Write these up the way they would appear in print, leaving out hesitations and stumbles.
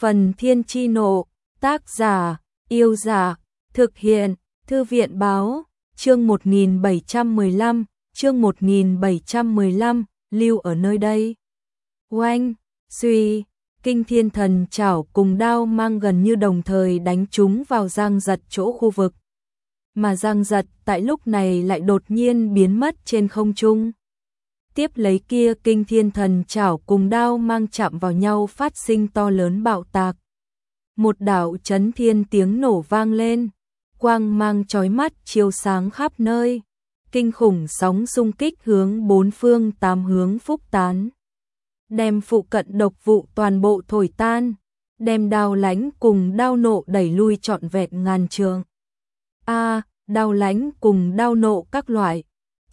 Phần Thiên Chi Nộ, tác giả, Yêu Dạ, thực hiện, Thư viện Báo, chương 1715, lưu ở nơi đây. Oanh, suy, Kinh Thiên Thần Chảo cùng đao mang gần như đồng thời đánh trúng vào Giang Giật chỗ khu vực. Mà Giang Giật tại lúc này lại đột nhiên biến mất trên không trung. Tiếp lấy kia Kinh Thiên Thần Chảo cùng đao mang chạm vào nhau phát sinh to lớn bạo tạc. Một đạo chấn thiên tiếng nổ vang lên, quang mang chói mắt chiếu sáng khắp nơi, kinh khủng sóng xung kích hướng bốn phương tám hướng phúc tán, đem phụ cận độc vụ toàn bộ thổi tan, đem Đao Lãnh cùng Đao Nộ đẩy lui trọn vẹn ngàn trượng. Đao Lãnh cùng Đao Nộ các loại,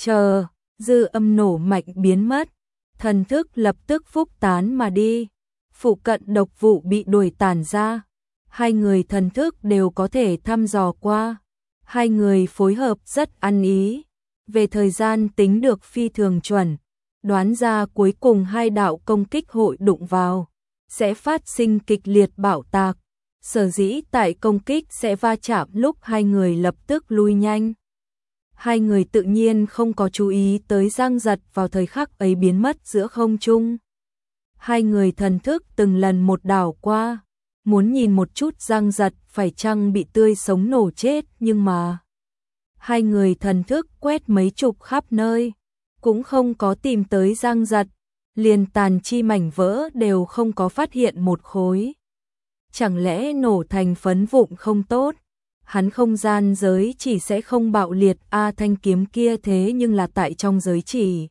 dư âm nổ mạnh biến mất, thần thức lập tức phúc tán mà đi, phụ cận độc vụ bị đuổi tản ra, hai người thần thức đều có thể thăm dò qua, hai người phối hợp rất ăn ý, về thời gian tính được phi thường chuẩn, đoán ra cuối cùng hai đạo công kích hội đụng vào, sẽ phát sinh kịch liệt bạo tạc, sở dĩ tại công kích sẽ va chạm lúc hai người lập tức lui nhanh. Hai người tự nhiên không có chú ý tới Giang Giật vào thời khắc ấy biến mất giữa không trung. Hai người thần thức từng lần một đảo qua, muốn nhìn một chút Giang Giật phải chăng bị tươi sống nổ chết, nhưng mà hai người thần thức quét mấy chục khắp nơi, cũng không có tìm tới Giang Giật, liền tàn chi mảnh vỡ đều không có phát hiện một khối. Chẳng lẽ nổ thành phấn vụn không tốt? Hắn không gian giới chỉ sẽ không bạo liệt, thanh kiếm kia thế nhưng là tại trong giới chỉ.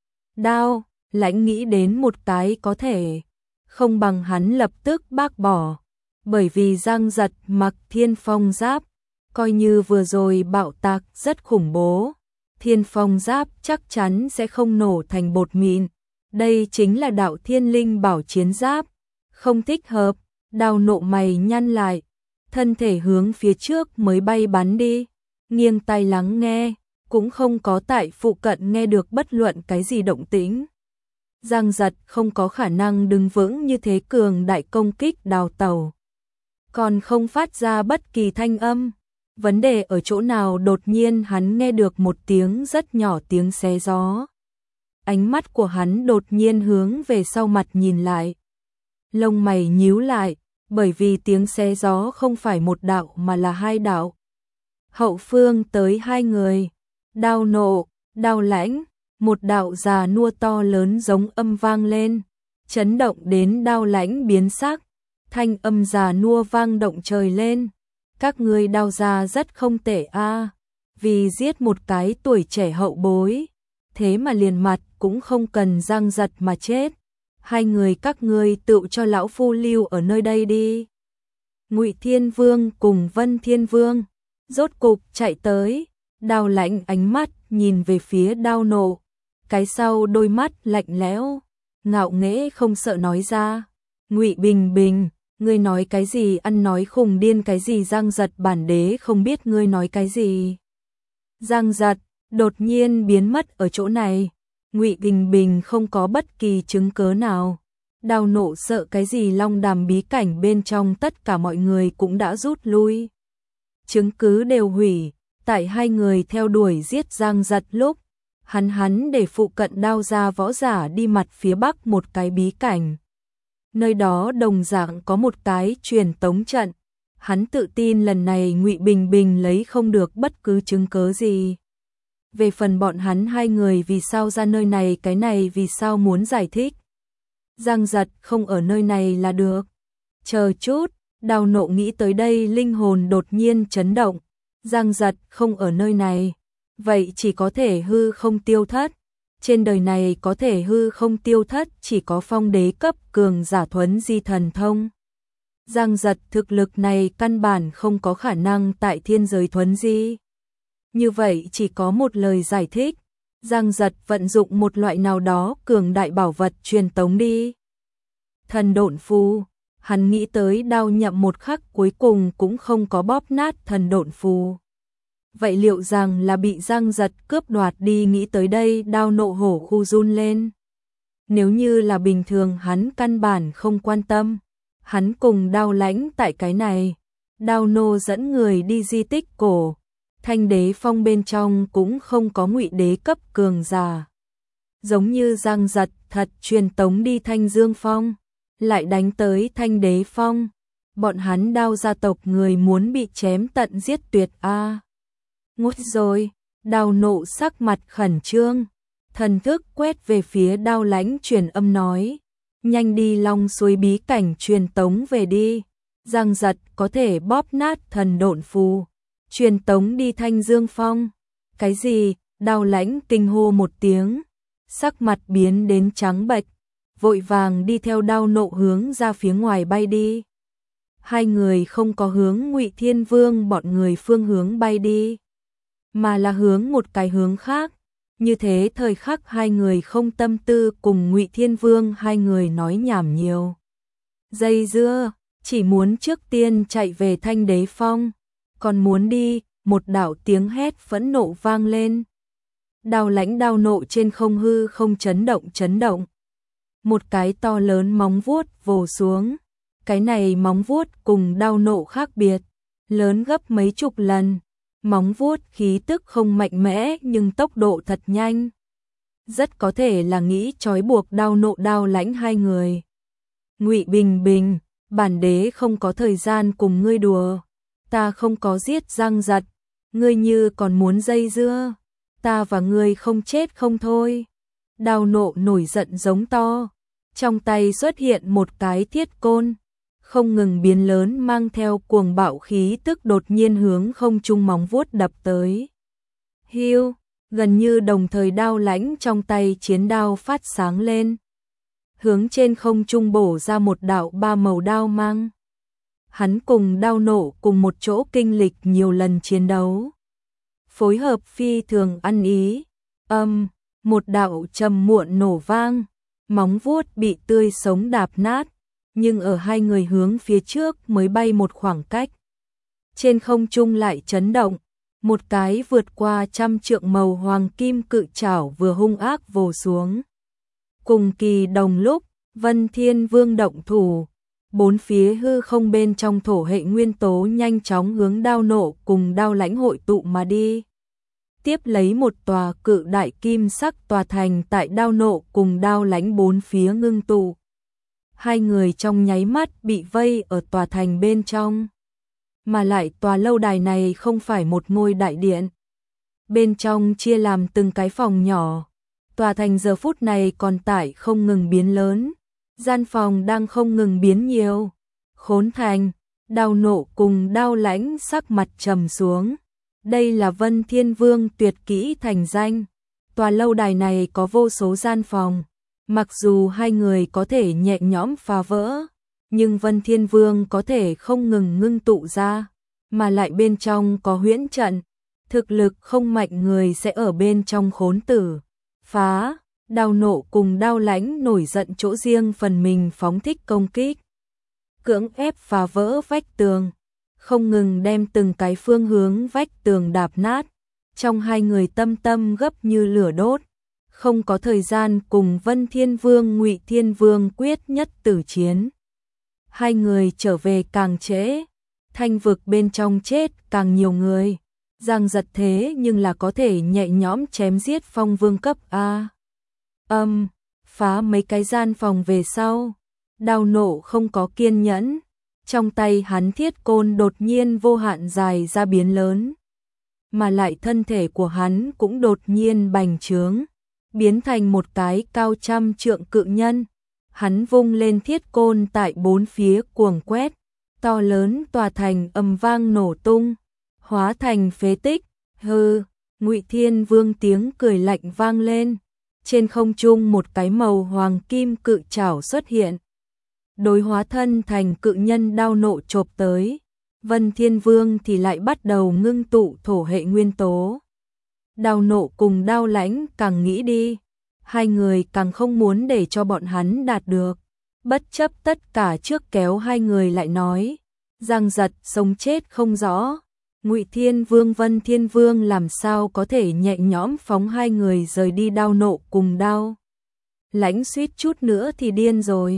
Đao Lãnh nghĩ đến một cái có thể, không bằng hắn lập tức bác bỏ, bởi vì Giang Giật mặc Thiên Phong Giáp, coi như vừa rồi bạo tạc rất khủng bố, Thiên Phong Giáp chắc chắn sẽ không nổ thành bột mịn, đây chính là đạo thiên linh bảo chiến giáp, không thích hợp. Đao Nộ mày nhăn lại, thân thể hướng phía trước mới bay bắn đi, nghiêng tai lắng nghe, cũng không có tại phụ cận nghe được bất luận cái gì động tĩnh. Giang Giật không có khả năng đứng vững như thế cường đại công kích đào tẩu, còn không phát ra bất kỳ thanh âm. Vấn đề ở chỗ nào? Đột nhiên hắn nghe được một tiếng rất nhỏ tiếng xé gió. Ánh mắt của hắn đột nhiên hướng về sau mặt nhìn lại. Lông mày nhíu lại, bởi vì tiếng xé gió không phải một đạo mà là hai đạo. Hậu phương tới hai người, Đao Nộ, Đao Lãnh, một đạo già nua to lớn giống âm vang lên, chấn động đến Đao Lãnh biến sắc, thanh âm già nua vang động trời lên. Các ngươi Đao gia rất không tệ vì giết một cái tuổi trẻ hậu bối, thế mà liền mặt cũng không cần Giang Giật mà chết. Hai người các ngươi tự cho lão phu lưu ở nơi đây đi. Ngụy Thiên Vương cùng Vân Thiên Vương rốt cục chạy tới, Đao Lãnh ánh mắt nhìn về phía Đao Nộ, cái sau đôi mắt lạnh lẽo, ngạo nghễ không sợ nói ra, Ngụy Bình Bình, ngươi nói cái gì, ăn nói khùng điên cái gì? Giang Giật bản đế không biết ngươi nói cái gì. Giang Giật đột nhiên biến mất ở chỗ này. Ngụy Bình Bình không có bất kỳ chứng cớ nào. Đao Nộ sợ cái gì? Long Đàm bí cảnh bên trong tất cả mọi người cũng đã rút lui, chứng cứ đều hủy. Tại hai người theo đuổi giết Giang Giật lúc, hắn để phụ cận Đao gia võ giả đi mặt phía bắc một cái bí cảnh. Nơi đó đồng dạng có một cái truyền tống trận. Hắn tự tin lần này Ngụy Bình Bình lấy không được bất cứ chứng cớ gì. Về phần bọn hắn hai người vì sao ra nơi này, cái này vì sao muốn giải thích. Giang Giật không ở nơi này là được. Chờ chút, Đao Nộ nghĩ tới đây, linh hồn đột nhiên chấn động. Giang Giật không ở nơi này, vậy chỉ có thể hư không tiêu thất. Trên đời này có thể hư không tiêu thất chỉ có phong đế cấp cường giả thuấn di thần thông. Giang Giật thực lực này căn bản không có khả năng tại thiên giới thuấn di. Như vậy chỉ có một lời giải thích, Giang Giật vận dụng một loại nào đó cường đại bảo vật truyền tống đi. Thần độn phù, hắn nghĩ tới Đao Nhậm một khắc cuối cùng cũng không có bóp nát thần độn phù. Vậy liệu rằng là bị Giang Giật cướp đoạt đi? Nghĩ tới đây, Đao Nộ hổ khu run lên. Nếu như là bình thường hắn căn bản không quan tâm, Hắn cùng Đao Lãnh tại cái này, Đao Nô dẫn người đi di tích cổ, Thanh Đế Phong bên trong cũng không có Ngụy đế cấp cường giả. Giống như Giang Giật thật truyền tống đi Thanh Dương Phong, lại đánh tới Thanh Đế Phong, bọn hắn Đao gia tộc người muốn bị chém tận giết tuyệt a. Ngút rồi, Đao Nộ sắc mặt khẩn trương, thần thức quét về phía Đao Lãnh truyền âm nói, nhanh đi Long Suối bí cảnh truyền tống về đi. Giang Giật có thể bóp nát thần độn phù, truyền tống đi Thanh Dương Phong. Cái gì? Đao Lãnh kinh hô một tiếng, sắc mặt biến đến trắng bệch, vội vàng đi theo Đao Nộ hướng ra phía ngoài bay đi. Hai người không có hướng Ngụy Thiên Vương bọn người phương hướng bay đi, mà là hướng một cái hướng khác. Như thế thời khắc hai người không tâm tư cùng Ngụy Thiên Vương hai người nói nhảm nhiều. Dây dưa, chỉ muốn trước tiên chạy về Thanh Đế Phong, còn muốn đi, một đạo tiếng hét phẫn nộ vang lên. Đao Lãnh Đao Nộ trên không hư không chấn động. Một cái to lớn móng vuốt vồ xuống, cái này móng vuốt cùng Đao Nộ khác biệt, lớn gấp mấy chục lần. Móng vuốt khí tức không mạnh mẽ nhưng tốc độ thật nhanh. Rất có thể là nghĩ trói buộc Đao Nộ Đao Lãnh hai người. Ngụy Bình Bình, bản đế không có thời gian cùng ngươi đùa. Ta không có giết Giang Giật, ngươi như còn muốn dây dưa, ta và ngươi không chết không thôi. Đao Nộ nổi giận giống to, trong tay xuất hiện một cái thiết côn, không ngừng biến lớn mang theo cuồng bạo khí tức đột nhiên hướng không trung móng vuốt đập tới. Hiu, gần như đồng thời Đao Lãnh trong tay chiến đao phát sáng lên, hướng trên không trung bổ ra một đạo ba màu đao mang. Hắn cùng Đao Nộ cùng một chỗ kinh lịch nhiều lần chiến đấu, phối hợp phi thường ăn ý. Một đạo trầm muộn nổ vang, móng vuốt bị tươi sống đạp nát, nhưng ở hai người hướng phía trước mới bay một khoảng cách. Trên không trung lại chấn động, một cái vượt qua 100 trượng màu hoàng kim cự trảo vừa hung ác vồ xuống. Cùng kỳ đồng lúc, Vân Thiên Vương động thủ, bốn phía hư không bên trong thổ hệ nguyên tố nhanh chóng hướng Đao Nộ cùng Đao Lãnh hội tụ mà đi. Tiếp lấy một tòa cự đại kim sắc tòa thành tại Đao Nộ cùng Đao Lãnh bốn phía ngưng tụ. Hai người trong nháy mắt bị vây ở tòa thành bên trong. Mà lại tòa lâu đài này không phải một ngôi đại điện. Bên trong chia làm từng cái phòng nhỏ. Tòa thành giờ phút này còn tại không ngừng biến lớn. Gian phòng đang không ngừng biến nhiều. Khốn thành, Đao Nộ cùng Đao Lãnh sắc mặt trầm xuống. Đây là Vân Thiên Vương tuyệt kỹ thành danh. Tòa lâu đài này có vô số gian phòng. Mặc dù hai người có thể nhẹ nhõm phá vỡ, nhưng Vân Thiên Vương có thể không ngừng ngưng tụ ra, mà lại bên trong có huyễn trận, thực lực không mạnh người sẽ ở bên trong khốn tử. Phá, Đao Nộ cùng Đao Lãnh nổi giận chỗ riêng phần mình phóng thích công kích, cưỡng ép phá vỡ vách tường, không ngừng đem từng cái phương hướng vách tường đạp nát. Trong hai người tâm gấp như lửa đốt, không có thời gian cùng Vân Thiên Vương Ngụy Thiên Vương quyết nhất tử chiến. Hai người trở về càng trễ, thanh vực bên trong chết càng nhiều người. Giang Giật thế nhưng là có thể nhẹ nhõm chém giết phong vương cấp A. Phá mấy cái gian phòng về sau, Đao Nộ không có kiên nhẫn, trong tay hắn thiết côn đột nhiên vô hạn dài ra biến lớn, mà lại thân thể của hắn cũng đột nhiên bành trướng, biến thành một cái cao 100 trượng cự nhân. Hắn vung lên thiết côn tại bốn phía cuồng quét, to lớn tòa thành ầm vang nổ tung, hóa thành phế tích. Hừ, Ngụy Thiên Vương tiếng cười lạnh vang lên. Trên không trung một cái màu hoàng kim cự trảo xuất hiện, đối hóa thân thành cự nhân Đao Nộ chộp tới. Vân Thiên Vương thì lại bắt đầu ngưng tụ thổ hệ nguyên tố. Đao Nộ cùng Đao Lãnh càng nghĩ đi, hai người càng không muốn để cho bọn hắn đạt được. Bất chấp tất cả trước kéo hai người lại nói, Giang Giật sống chết không rõ. Ngụy Thiên Vương Vân Thiên Vương làm sao có thể nhẹ nhõm phóng hai người rời đi. Đao Nộ cùng Đao Lãnh suýt chút nữa thì điên rồi.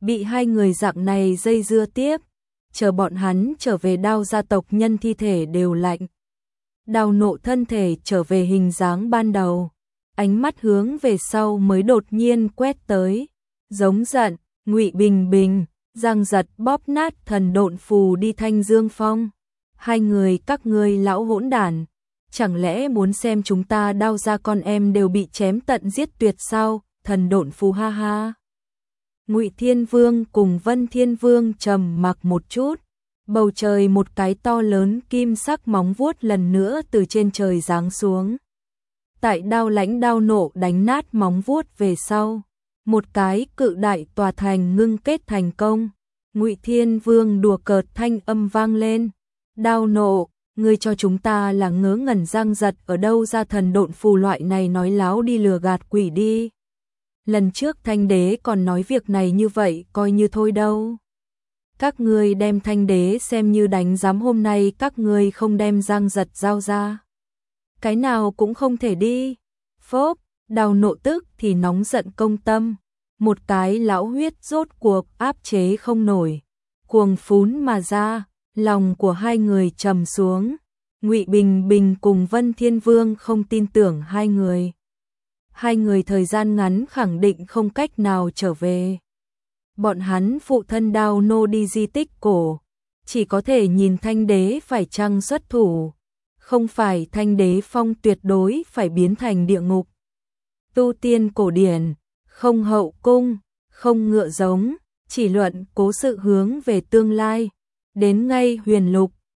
bị hai người dạng này dây dưa tiếp, chờ bọn hắn trở về Đao gia tộc nhân thi thể đều lạnh. Đao Nộ thân thể trở về hình dáng ban đầu, ánh mắt hướng về sau mới đột nhiên quét tới, giống giận, Ngụy Bình Bình, Giang Giật bóp nát thần độn phù đi Thanh Dương Phong. Hai người các ngươi lão hỗn đản, chẳng lẽ muốn xem chúng ta Đao gia con em đều bị chém tận giết tuyệt sao? Thần độn phù ha ha. Ngụy Thiên Vương cùng Vân Thiên Vương trầm mặc một chút, bầu trời một cái to lớn kim sắc móng vuốt lần nữa từ trên trời giáng xuống. Tại Đao Lãnh Đao Nộ đánh nát móng vuốt về sau, một cái cự đại tòa thành ngưng kết thành công. Ngụy Thiên Vương đùa cợt thanh âm vang lên, Đao Nộ, ngươi cho chúng ta là ngớ ngẩn Giang Giật ở đâu ra thần độn phù loại này nói láo đi lừa gạt quỷ đi. Lần trước Thanh Đế còn nói việc này như vậy coi như thôi đâu. Các ngươi đem Thanh Đế xem như đánh giám, hôm nay các ngươi không đem Giang Giật giao ra, cái nào cũng không thể đi. Phốp, Đao Nộ tức thì nóng giận công tâm, một cái lão huyết rốt cuộc áp chế không nổi, cuồng phún mà ra, lòng của hai người trầm xuống. Ngụy Bình Bình cùng Vân Thiên Vương không tin tưởng hai người. Hai người thời gian ngắn khẳng định không cách nào trở về. Bọn hắn phụ thân Đao Nô đi di tích cổ, chỉ có thể nhìn Thanh Đế phải chăng xuất thủ, không phải Thanh Đế phong tuyệt đối phải biến thành địa ngục. Tu tiên cổ điển, không hậu cung, không ngựa giống, chỉ luận cố sự hướng về tương lai. Đến ngay huyền lục,